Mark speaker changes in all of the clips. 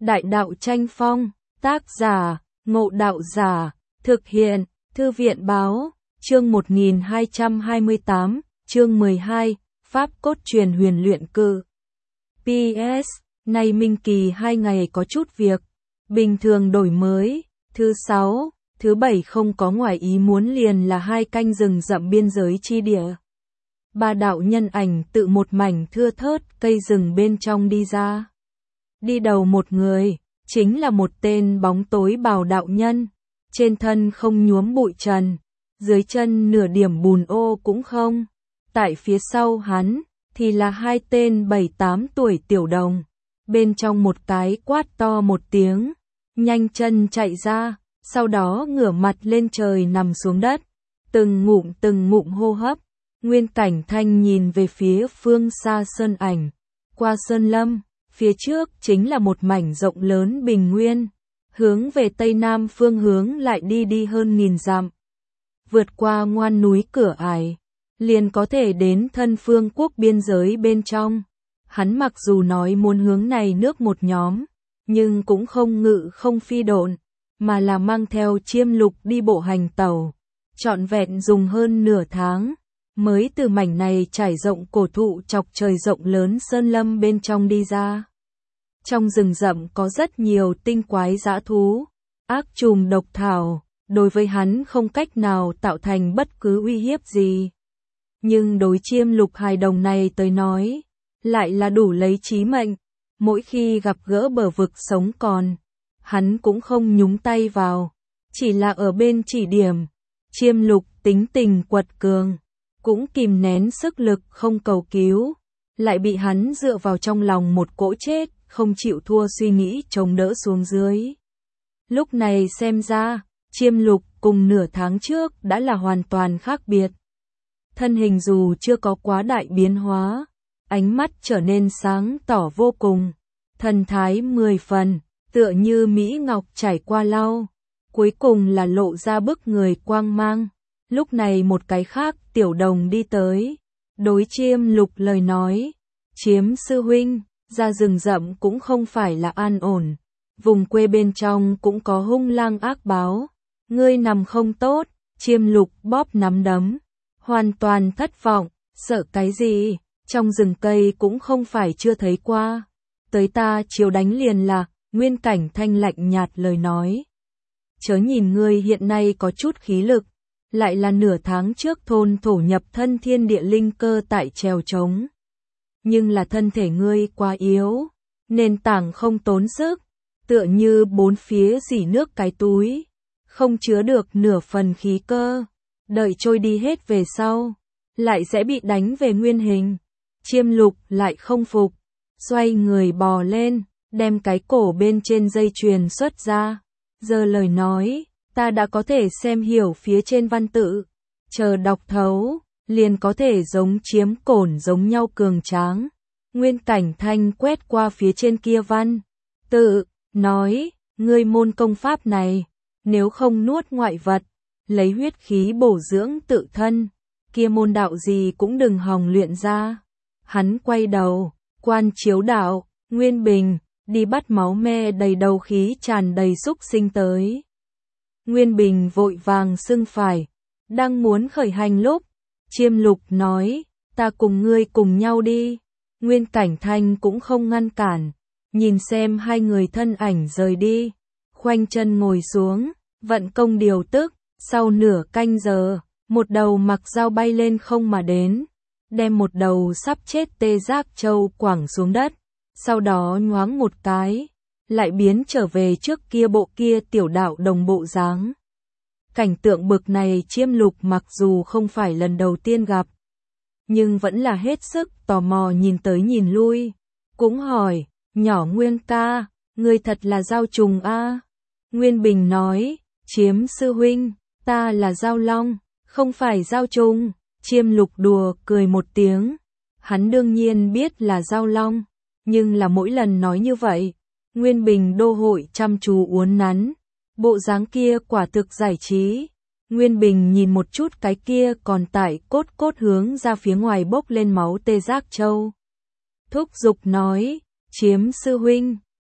Speaker 1: Đại đạo tranh phong, tác giả, Ngộ Đạo Giả, thực hiện, Thư viện báo, chương 1228, chương 12, Pháp cốt truyền huyền luyện cư. PS, nay Minh Kỳ 2 ngày có chút việc, bình thường đổi mới, thứ 6, thứ 7 không có ngoài ý muốn liền là 2 canh rừng rậm biên giới chi địa. 3 đạo nhân ảnh tự một mảnh thưa thớt cây rừng bên trong đi ra. Đi đầu một người, chính là một tên bóng tối bào đạo nhân, trên thân không nhuốm bụi trần, dưới chân nửa điểm bùn ô cũng không. Tại phía sau hắn, thì là 2 tên 7-8 tuổi tiểu đồng, bên trong một cái quát to một tiếng, nhanh chân chạy ra, sau đó ngửa mặt lên trời nằm xuống đất, từng ngụm hô hấp. Nguyên Cảnh Thanh nhìn về phía phương xa sơn ảnh, qua sơn lâm, phía trước chính là một mảnh rộng lớn bình nguyên, hướng về tây nam phương hướng lại đi hơn 1000 dặm. Vượt qua ngoan núi cửa ải, liền có thể đến Thân Phương quốc biên giới bên trong. Hắn mặc dù nói muốn hướng này nước một nhóm, nhưng cũng không ngự không phi độn, mà là mang theo Chiêm Lục đi bộ hành tàu, trọn vẹn dùng hơn nửa tháng, mới từ mảnh này trải rộng cổ thụ chọc trời rộng lớn sơn lâm bên trong đi ra. Trong rừng rậm có rất nhiều tinh quái dã thú, ác trùng độc thảo, đối với hắn không cách nào tạo thành bất cứ uy hiếp gì. Nhưng đối Chiêm Lục hài đồng này tới nói, lại là đủ lấy chí mệnh, mỗi khi gặp gỡ bờ vực sống còn, hắn cũng không nhúng tay vào, chỉ là ở bên chỉ điểm. Chiêm Lục tính tình quật cường, cũng kìm nén sức lực không cầu cứu, lại bị hắn dựa vào trong lòng một cỗ chết, không chịu thua suy nghĩ chống đỡ xuống dưới. Lúc này xem ra, Chiêm Lục cùng nửa tháng trước đã là hoàn toàn khác biệt. Thân hình dù chưa có quá đại biến hóa, ánh mắt trở nên sáng tỏ vô cùng, thần thái 10 phần, tựa như mỹ ngọc trải qua lau, cuối cùng là lộ ra bức người quang mang. Lúc này một cái khác tiểu đồng đi tới, đối Chiêm Lục lời nói, Chiếm sư huynh, ra rừng rậm cũng không phải là an ổn, vùng quê bên trong cũng có hung lang ác báo, ngươi nằm không tốt. Chiêm Lục bóp nắm đấm, hoàn toàn thất vọng, sợ cái gì, trong rừng cây cũng không phải chưa thấy qua, tới ta chiếu đánh liền là. Nguyên Cảnh Thanh lạnh nhạt lời nói, chớ nhìn ngươi hiện nay có chút khí lực, lại là nửa tháng trước thôn thổ nhập thân thiên địa linh cơ tại trèo trống. Nhưng là thân thể ngươi quá yếu, nền tảng không tốn sức, tựa như bốn phía dỉ nước cái túi, không chứa được nửa phần khí cơ, đợi trôi đi hết về sau, lại sẽ bị đánh về nguyên hình. Chiêm Lục lại không phục, xoay người bò lên, đem cái cổ bên trên dây chuyền xuất ra, giờ lời nói, ta đã có thể xem hiểu phía trên văn tự, chờ đọc thấu, liền có thể giống Chiếm Cổn giống nhau cường tráng. Nguyên Cảnh Thanh quét qua phía trên kia văn tự, nói, ngươi môn công pháp này, nếu không nuốt ngoại vật, lấy huyết khí bổ dưỡng tự thân, kia môn đạo gì cũng đừng hòng luyện ra. Hắn quay đầu, quan chiếu đạo, Nguyên Bình, đi bắt máu me đầy đầu khí tràn đầy xúc sinh tới. Nguyên Bình vội vàng xưng phải, đang muốn khởi hành lúc, Chiêm Lục nói, ta cùng ngươi cùng nhau đi. Nguyên Cảnh Thanh cũng không ngăn cản, nhìn xem 2 người thân ảnh rời đi, khoanh chân ngồi xuống, vận công điều tức, sau nửa canh giờ, một đầu mặc dao bay lên không mà đến, đem một đầu sắp chết tê giác châu quẳng xuống đất, sau đó nhoáng một cái, lại biến trở về trước kia bộ kia tiểu đạo đồng bộ dáng. Cảnh tượng bực này Chiêm Lục mặc dù không phải lần đầu tiên gặp, nhưng vẫn là hết sức tò mò nhìn tới nhìn lui, cũng hỏi, nhỏ Nguyên ca, ngươi thật là dao trùng a? Nguyên Bình nói, Chiếm sư huynh, ta là dao long, không phải dao trùng. Chiêm Lục đùa cười một tiếng, hắn đương nhiên biết là dao long, nhưng là mỗi lần nói như vậy, Nguyên Bình đô hội chăm chú uốn nắn, bộ dáng kia quả thực giải trí. Nguyên Bình nhìn một chút cái kia còn tại cốt hướng ra phía ngoài bốc lên máu tê giác châu, thúc giục nói, Chiếm sư huynh,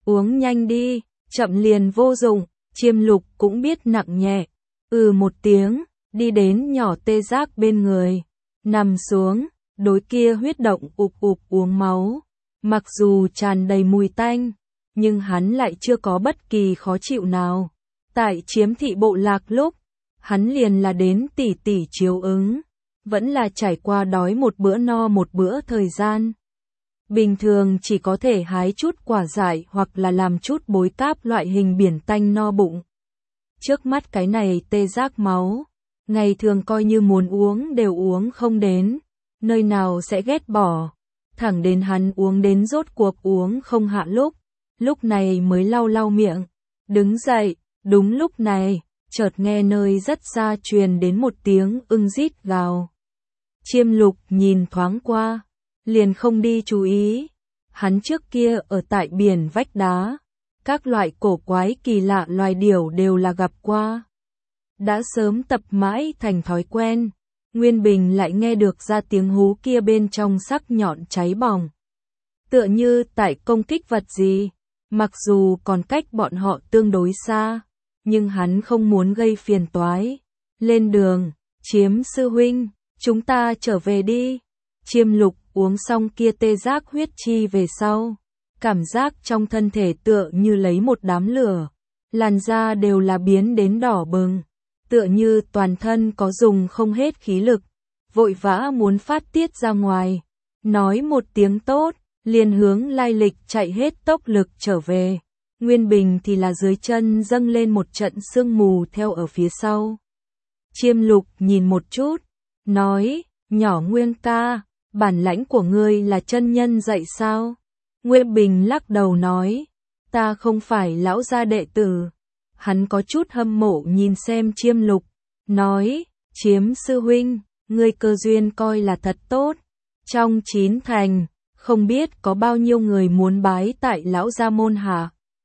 Speaker 1: uống nhanh đi, chậm liền vô dụng. Chiêm Lục cũng biết nặng nhẹ, một tiếng, đi đến nhỏ Tê Giác bên người, nằm xuống, đối kia huyết động ụp ụp uống máu. Mặc dù tràn đầy mùi tanh, nhưng hắn lại chưa có bất kỳ khó chịu nào. Tại Chiếm Thị bộ lạc lúc, hắn liền là đến tỉ tỉ chiếu ứng, vẫn là trải qua đói một bữa no một bữa thời gian. Bình thường chỉ có thể hái chút quả dại hoặc là làm chút bối cáp loại hình biển tanh no bụng. Trước mắt cái này Tê Giác máu, ngày thường coi như muốn uống đều uống không đến, nơi nào sẽ ghét bỏ. Thẳng đến hắn uống đến rốt cuộc uống không hạ lúc này mới lau lau miệng, đứng dậy. Đúng lúc này, chợt nghe nơi rất xa truyền đến một tiếng ưng rít gào. Chiêm Lục nhìn thoáng qua, liền không đi chú ý. Hắn trước kia ở tại biển vách đá, các loại cổ quái kỳ lạ loài điểu đều là gặp qua. Đã sớm tập mãi thành thói quen, Nguyên Bình lại nghe được ra tiếng hú kia bên trong sắc nhọn cháy bỏng. Tựa như tại công kích vật gì, mặc dù còn cách bọn họ tương đối xa, nhưng hắn không muốn gây phiền toái. Lên đường, Chiếm sư huynh, chúng ta trở về đi. Chiêm Lục uống xong kia Tê Giác huyết chi về sau, cảm giác trong thân thể tựa như lấy một đám lửa, làn da đều là biến đến đỏ bừng, tựa như toàn thân có dùng không hết khí lực, vội vã muốn phát tiết ra ngoài. Nói một tiếng tốt, liền hướng Lai Lịch chạy hết tốc lực trở về. Nguyên Bình thì là dưới chân dâng lên một trận sương mù theo ở phía sau. Chiêm Lục nhìn một chút, nói, nhỏ Nguyên ca, bản lãnh của ngươi là chân nhân dạy sao? Nguyên Bình lắc đầu nói, ta không phải lão gia đệ tử. Hắn có chút hâm mộ nhìn xem Chiêm Lục, nói, Chiếm sư huynh, ngươi cơ duyên coi là thật tốt. Trong 9 thành, không biết có bao nhiêu người muốn bái tại lão gia môn hạ.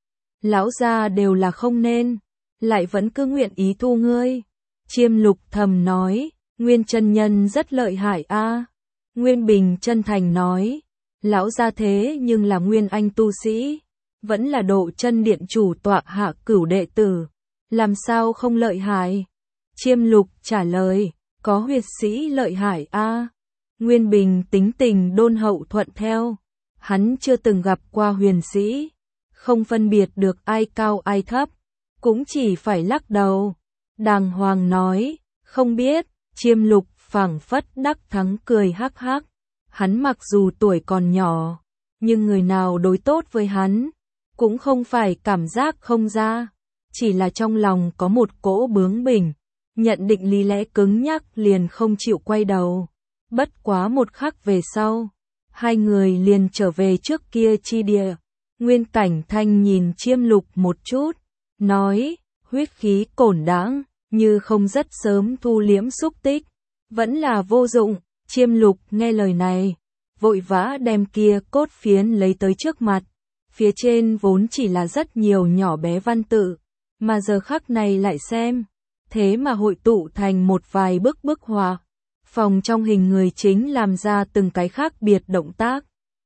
Speaker 1: Lão gia đều là không nên, lại vẫn cứ nguyện ý thu ngươi. Chiêm Lục thầm nói, Nguyên chân nhân rất lợi hại a. Nguyên Bình chân thành nói, lão gia thế nhưng là nguyên anh tu sĩ, vẫn là Độ Chân Điện chủ tọa hạ cửu đệ tử, làm sao không lợi hại? Chiêm Lục trả lời, có huyết sĩ lợi hại a. Nguyên Bình tính tình đôn hậu thuận theo, hắn chưa từng gặp qua huyền sĩ, không phân biệt được ai cao ai thấp, cũng chỉ phải lắc đầu, đàng hoàng nói, không biết. Chiêm Lục phảng phất đắc thắng cười hắc hắc, hắn mặc dù tuổi còn nhỏ, nhưng người nào đối tốt với hắn, cũng không phải cảm giác không ra, chỉ là trong lòng có một cỗ bướng bỉnh, nhận định lý lẽ cứng nhắc liền không chịu quay đầu. Bất quá một khắc về sau, hai người liền trở về trước kia chi địa. Nguyên Cảnh Thanh nhìn Chiêm Lục một chút, nói, huyết khí cổn đãng, như không rất sớm thu liễm xúc tích, vẫn là vô dụng. Chiêm Lục nghe lời này, vội vã đem kia cốt phiến lấy tới trước mặt, phía trên vốn chỉ là rất nhiều nhỏ bé văn tự, mà giờ khắc này lại xem, thế mà hội tụ thành một vài bức họa. Phòng trong hình người chính làm ra từng cái khác biệt động tác.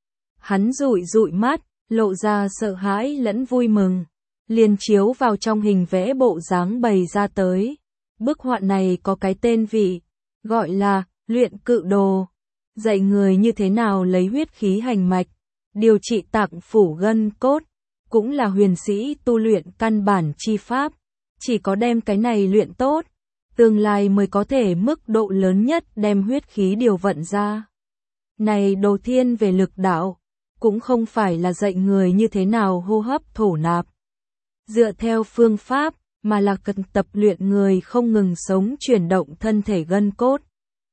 Speaker 1: Hắn dụi dụi mắt, lộ ra sợ hãi lẫn vui mừng, liền chiếu vào trong hình vẽ bộ dáng bày ra tới. Bức họa này có cái tên vị, gọi là luyện cự đồ, dạy người như thế nào lấy huyết khí hành mạch, điều trị tạng phủ gân cốt, cũng là huyền sĩ tu luyện căn bản chi pháp, chỉ có đem cái này luyện tốt, tương lai mới có thể mức độ lớn nhất đem huyết khí điều vận ra. Này đồ thiên về lực đạo, cũng không phải là dạy người như thế nào hô hấp thổ nạp, dựa theo phương pháp, mà là cần tập luyện người không ngừng sống chuyển động thân thể gân cốt,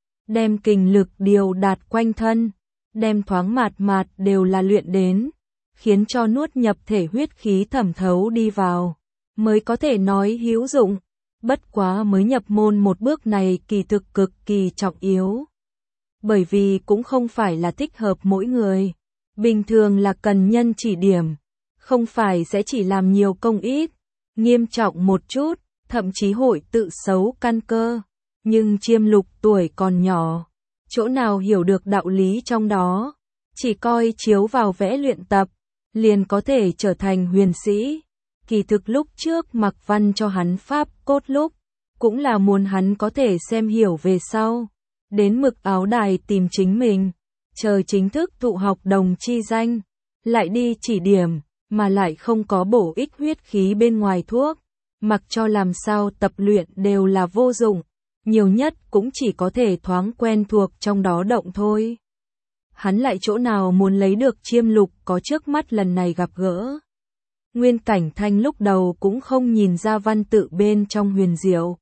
Speaker 1: đem kình lực điều đạt quanh thân, đem thoáng mạt đều là luyện đến, khiến cho nuốt nhập thể huyết khí thẩm thấu đi vào, mới có thể nói hữu dụng. Bất quá mới nhập môn một bước này kỳ thực cực kỳ trọng yếu, bởi vì cũng không phải là thích hợp mỗi người, bình thường là cần nhân chỉ điểm, không phải sẽ chỉ làm nhiều công ít, nghiêm trọng một chút, thậm chí hội tự xấu căn cơ. Nhưng Chiêm Lục tuổi còn nhỏ, chỗ nào hiểu được đạo lý trong đó, chỉ coi chiếu vào vẽ luyện tập, liền có thể trở thành huyền sĩ. Kỳ thực lúc trước Mạc Văn cho hắn pháp cốt lúc, cũng là muốn hắn có thể xem hiểu về sau. Đến Mực Áo Đài tìm chính mình, chờ chính thức thụ học đồng chi danh, lại đi chỉ điểm, mà lại không có bổ ích huyết khí bên ngoài thuốc. Mặc cho làm sao tập luyện đều là vô dụng, nhiều nhất cũng chỉ có thể thoáng quen thuộc trong đó động thôi. Hắn lại chỗ nào muốn lấy được Chiêm Lục có trước mắt lần này gặp gỡ. Nguyên Cảnh Thanh lúc đầu cũng không nhìn ra văn tự bên trong huyền diệu.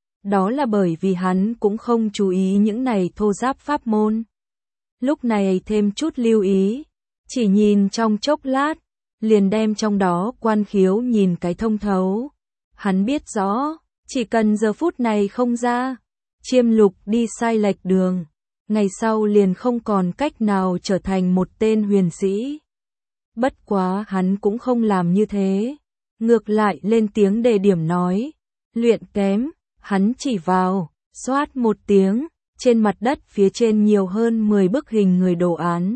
Speaker 1: Đó là bởi vì hắn cũng không chú ý những này thô giáp pháp môn. Lúc này thêm chút lưu ý, chỉ nhìn trong chốc lát, liền đem trong đó quan khiếu nhìn cái thông thấu. Hắn biết rõ, chỉ cần giờ phút này không ra, Chiêm Lục đi sai lệch đường, ngày sau liền không còn cách nào trở thành một tên huyền sĩ. Bất quá hắn cũng không làm như thế, ngược lại lên tiếng đề điểm nói, luyện kém, hắn chỉ vào, xoát một tiếng, trên mặt đất phía trên nhiều hơn 10 bức hình người đồ án.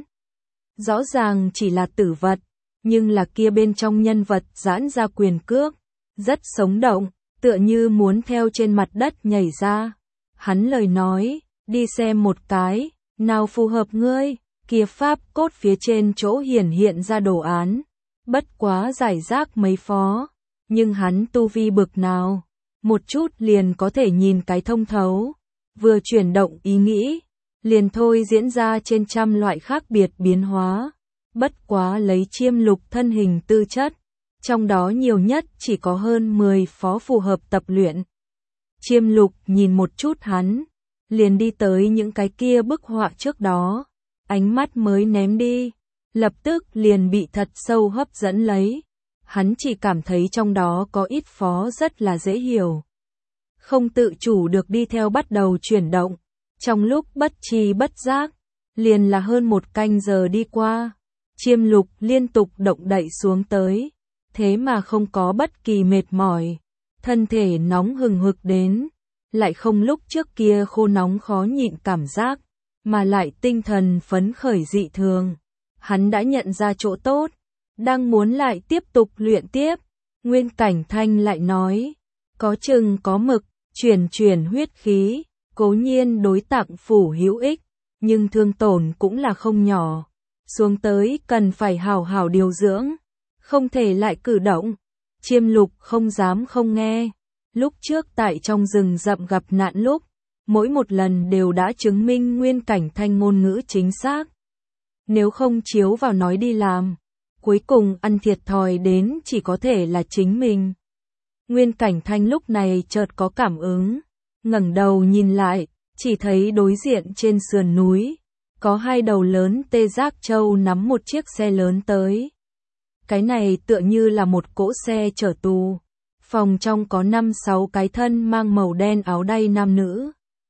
Speaker 1: Rõ ràng chỉ là tử vật, nhưng là kia bên trong nhân vật giãn ra quyền cước, rất sống động, tựa như muốn theo trên mặt đất nhảy ra. Hắn lời nói, đi xem một cái, nào phù hợp ngươi, kia pháp cốt phía trên chỗ hiển hiện ra đồ án. Bất quá giải rác mấy phó, nhưng hắn tu vi bực nào, một chút liền có thể nhìn cái thông thấu, vừa chuyển động ý nghĩ, liền thôi diễn ra trên trăm loại khác biệt biến hóa. Bất quá lấy Chiêm Lục thân hình tư chất, trong đó nhiều nhất chỉ có hơn 10 phó phù hợp tập luyện. Chiêm Lục nhìn một chút hắn, liền đi tới những cái kia bức họa trước đó, ánh mắt mới ném đi, lập tức liền bị thật sâu hấp dẫn lấy. Hắn chỉ cảm thấy trong đó có ít phó rất là dễ hiểu. Không tự chủ được đi theo bắt đầu chuyển động, trong lúc bất tri bất giác, liền là hơn một canh giờ đi qua. Chiêm Lục liên tục động đậy xuống tới, thế mà không có bất kỳ mệt mỏi, thân thể nóng hừng hực đến, lại không lúc trước kia khô nóng khó nhịn cảm giác, mà lại tinh thần phấn khởi dị thường. Hắn đã nhận ra chỗ tốt, đang muốn lại tiếp tục luyện tiếp. Nguyên Cảnh Thanh lại nói, có chừng có mực, chuyển huyết khí, cố nhiên đối tạng phủ hữu ích, nhưng thương tổn cũng là không nhỏ. Xuống tới cần phải hào hào điều dưỡng, không thể lại cử động. Chiêm Lục không dám không nghe. Lúc trước tại trong rừng rậm gặp nạn lúc, mỗi một lần đều đã chứng minh Nguyên Cảnh Thanh ngôn ngữ chính xác. Nếu không chiếu vào nói đi làm, cuối cùng ăn thiệt thòi đến chỉ có thể là chính mình. Nguyên Cảnh Thanh lúc này chợt có cảm ứng, ngẩng đầu nhìn lại, chỉ thấy đối diện trên sườn núi, có hai đầu lớn tê giác châu nắm một chiếc xe lớn tới. Cái này tựa như là một cỗ xe chở tù. Phòng trong có 5-6 cái thân mang màu đen áo đay nam nữ.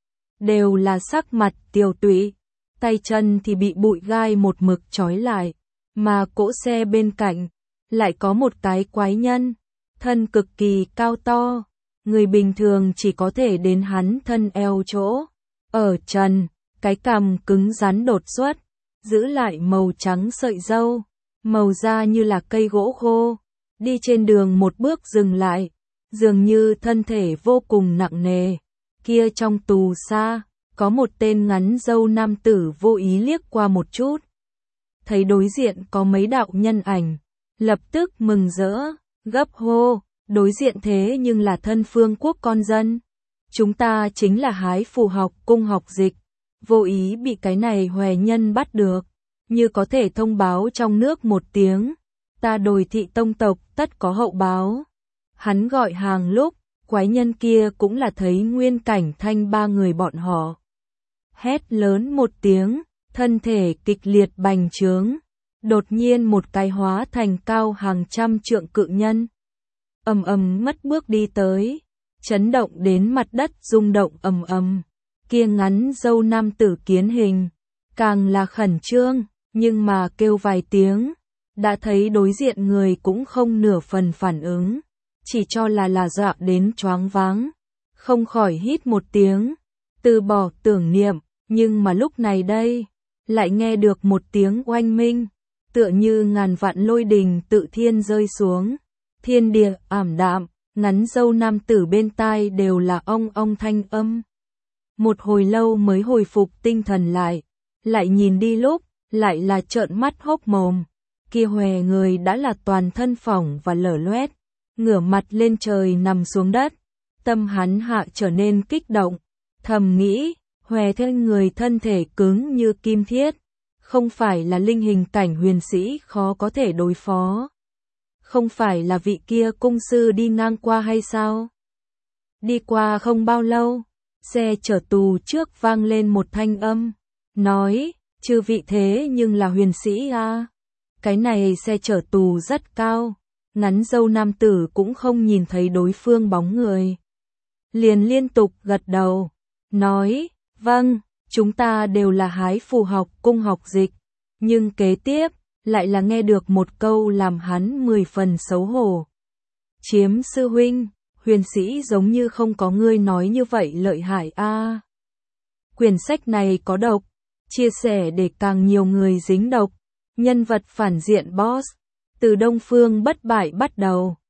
Speaker 1: Đều là sắc mặt tiều tụy, tay chân thì bị bụi gai một mực trói lại. Mà cỗ xe bên cạnh, lại có một cái quái nhân, thân cực kỳ cao to. Người bình thường chỉ có thể đến hắn thân eo chỗ. Ở trần, cái cằm cứng rắn đột xuất, giữ lại màu trắng sợi râu, màu da như là cây gỗ khô. Đi trên đường một bước dừng lại, dường như thân thể vô cùng nặng nề. Kia trong tù xa, có một tên ngắn râu nam tử vô ý liếc qua một chút. Thấy đối diện có mấy đạo nhân ảnh, lập tức mừng rỡ, gấp hô, đối diện thế nhưng là thân Phương Quốc con dân. Chúng ta chính là hái phù học cung học dịch, vô ý bị cái này hòe nhân bắt được, như có thể thông báo trong nước một tiếng. Ta Đồi thị tông tộc tất có hậu báo. Hắn gọi hàng lúc, quái nhân kia cũng là thấy Nguyên Cảnh Thanh ba người bọn họ. Hét lớn một tiếng, thân thể kịch liệt bành trướng, đột nhiên một cái hóa thành cao hàng trăm trượng cự nhân. Ầm ầm mất bước đi tới, chấn động đến mặt đất rung động ầm ầm. Kia ngắn râu nam tử kiến hình, càng là khẩn trương, nhưng mà kêu vài tiếng, đã thấy đối diện người cũng không nửa phần phản ứng, chỉ cho là dọa đến choáng váng, không khỏi hít một tiếng, từ bỏ tưởng niệm, nhưng mà lúc này đây, lại nghe được một tiếng oanh minh, tựa như ngàn vạn lôi đình tự thiên rơi xuống. Thiên địa ảm đạm, ngắn râu nam tử bên tai đều là ong thanh âm. Một hồi lâu mới hồi phục tinh thần lại nhìn đi lúc, lại là trợn mắt hốc mồm. Kia hòe người đã là toàn thân phỏng và lở loét, ngửa mặt lên trời nằm xuống đất. Tâm hắn hạ trở nên kích động, thầm nghĩ, hòe thân người thân thể cứng như kim thiết, không phải là linh hình cảnh huyền sĩ khó có thể đối phó. Không phải là vị kia cung sư đi ngang qua hay sao? Đi qua không bao lâu, xe chở tù trước vang lên một thanh âm, nói, chư vị thế nhưng là huyền sĩ à? Cái này xe chở tù rất cao, ngắn râu nam tử cũng không nhìn thấy đối phương bóng người. Liền liên tục gật đầu, nói, vâng, chúng ta đều là hái phù học cung học dịch, nhưng kế tiếp, lại là nghe được một câu làm hắn 10 phần xấu hổ. Chiếm sư huynh, huyền sĩ giống như không có ngươi nói như vậy lợi hại a. Quyển sách này có độc, chia sẻ để càng nhiều người dính độc. Nhân vật phản diện boss, từ Đông Phương bất bại bắt đầu.